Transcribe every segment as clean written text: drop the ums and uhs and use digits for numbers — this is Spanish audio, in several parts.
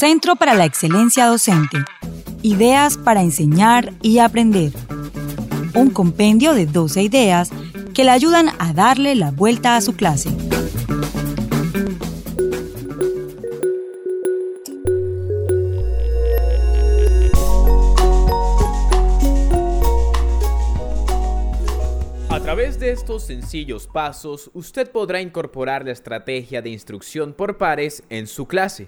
Centro para la Excelencia Docente. Ideas para enseñar y aprender. Un compendio de 12 ideas que le ayudan a darle la vuelta a su clase. A través de estos sencillos pasos, usted podrá incorporar la estrategia de instrucción por pares en su clase.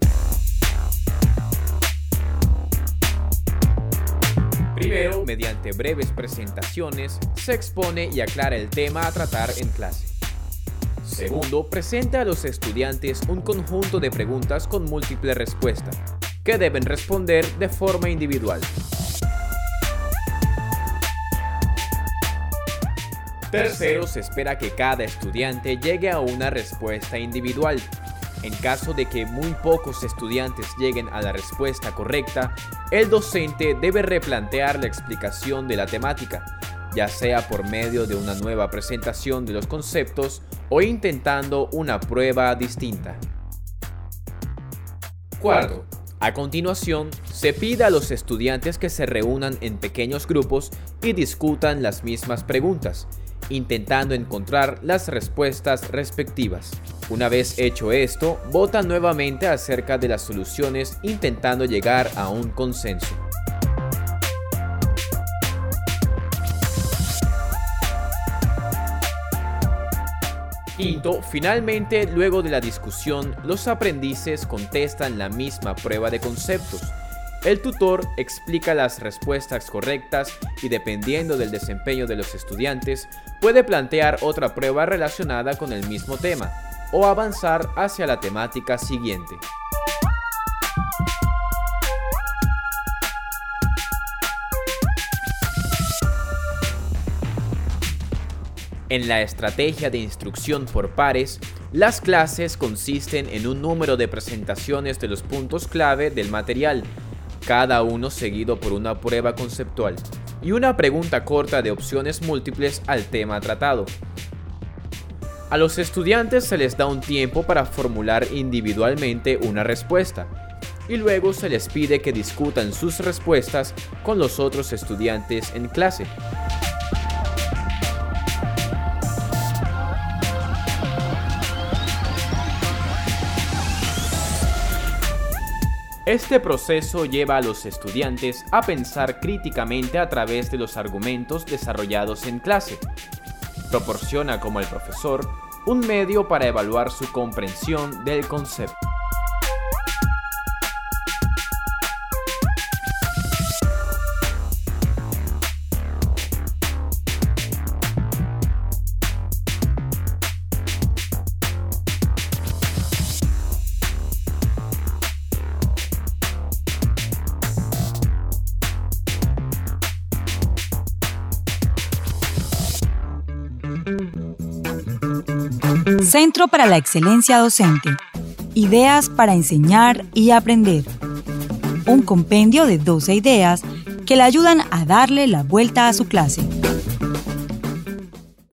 Primero, mediante breves presentaciones, se expone y aclara el tema a tratar en clase. Segundo, presenta a los estudiantes un conjunto de preguntas con múltiples respuestas, que deben responder de forma individual. Tercero, se espera que cada estudiante llegue a una respuesta individual. En caso de que muy pocos estudiantes lleguen a la respuesta correcta, el docente debe replantear la explicación de la temática, ya sea por medio de una nueva presentación de los conceptos o intentando una prueba distinta. Cuarto, a continuación, se pide a los estudiantes que se reúnan en pequeños grupos y discutan las mismas preguntas, intentando encontrar las respuestas respectivas. Una vez hecho esto, votan nuevamente acerca de las soluciones intentando llegar a un consenso. Quinto, finalmente, luego de la discusión, los aprendices contestan la misma prueba de conceptos. El tutor explica las respuestas correctas y, dependiendo del desempeño de los estudiantes, puede plantear otra prueba relacionada con el mismo tema o avanzar hacia la temática siguiente. En la estrategia de instrucción por pares, las clases consisten en un número de presentaciones de los puntos clave del material, cada uno seguido por una prueba conceptual y una pregunta corta de opciones múltiples al tema tratado. A los estudiantes se les da un tiempo para formular individualmente una respuesta y luego se les pide que discutan sus respuestas con los otros estudiantes en clase. Este proceso lleva a los estudiantes a pensar críticamente a través de los argumentos desarrollados en clase. Proporciona, como el profesor, un medio para evaluar su comprensión del concepto. Centro para la Excelencia Docente. Ideas para enseñar y aprender. Un compendio de 12 ideas que le ayudan a darle la vuelta a su clase.